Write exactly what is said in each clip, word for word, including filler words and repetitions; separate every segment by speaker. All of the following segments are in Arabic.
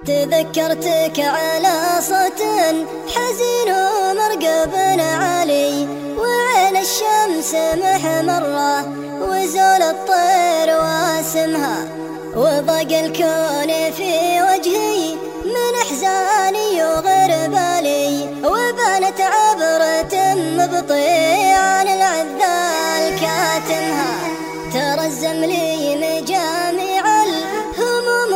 Speaker 1: تذكرتك على صوت حزين ومرقب علي، وعين الشمس محمرة وزول الطير واسمها، وضاق الكون في وجهي من احزاني وغربالي، وبانت عبرة مبطي عن العذال كاتمها. ترزم لي مجاميع الهموم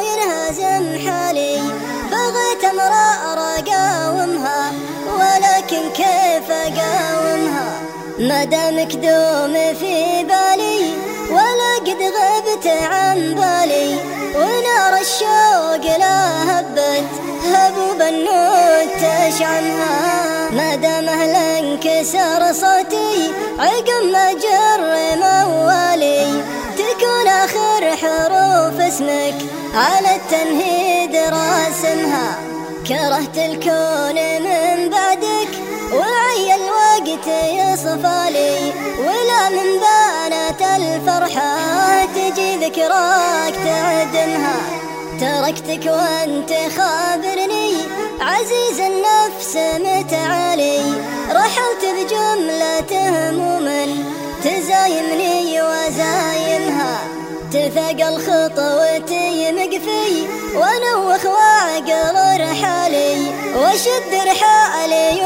Speaker 1: وينهزم حالي، بغيت امرار اقاومها ولكن كيف اقاومها؟ ما دامك دوم في بالي ولا قد غبت عن بالي، ونار الشوق لا هبت هبوب النود تشعمها. ما دام اهلا انكسر صوتي عقب ما جر موالي، تكون اخر حروف اسمك على التنهيد راسمها. كرهت الكون من بعدك وعي الوقت يصفالي، ولا من بانت الفرحة تجي ذكراك تعدمها. تركتك وانت خابرني عزيز النفس متعالي، رحلت بجملة هموم تزايمني وزايمها. تثقل خطوتي مقفي ونوخ وعقل رحالي، وشد رحالي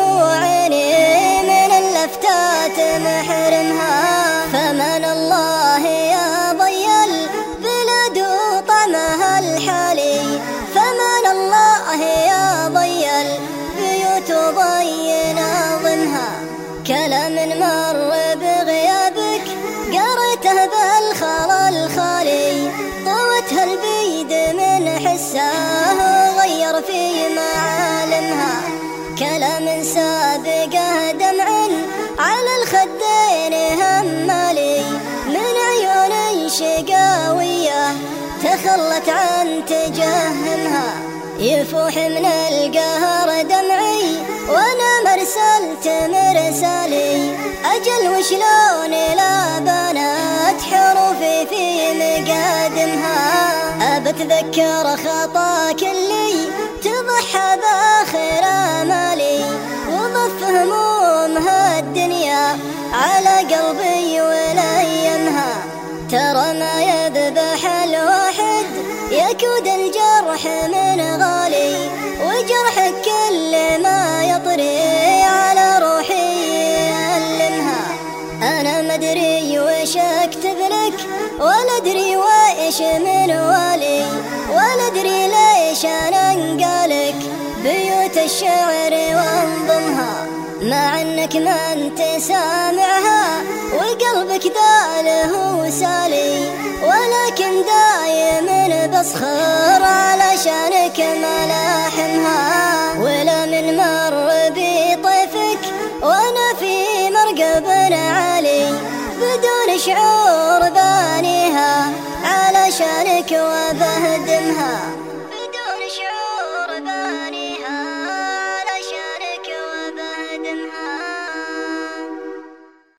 Speaker 1: وعيني من اللفتات محرمها. فمن الله يا ضي البلاد وطعمها الحالي، فمن الله يا ضي البيوت وضي ناظمها. كلام مر بغيابك قريته بالخلا الخالي، طوتها البيد من حسه وغير في معالمها. كلام سابقه دمع على الخدين همالي، من عيون شقاوية تخلت عن تجهمها. يفوح من القهر دمعي وانا مرسلت مرسالي، اجل وشلون لا بنات حروفي في مقادمها. ابتذكر خطاك اللي تضحى باخر امالي، وضف همومها الدنيا على قلبي ولايمها. ترى ما يذبح الواحد يكود الجرح من غالي، وجرحك كل ما يطري على روحي يألمها. أنا مدري وش أكتب لك ولا أدري وإيش من والي، ولا أدري ليش أنا انقالك بيوت الشعر وانظمها. مع انك ما انت سامعها وقلبك ذاله وسالي، ولكن دايما بسخر علشانك ملاحمها. ولا من مر بطيفك وانا في مرقب عالي، بدون شعور بانيها علشانك وبهدمها.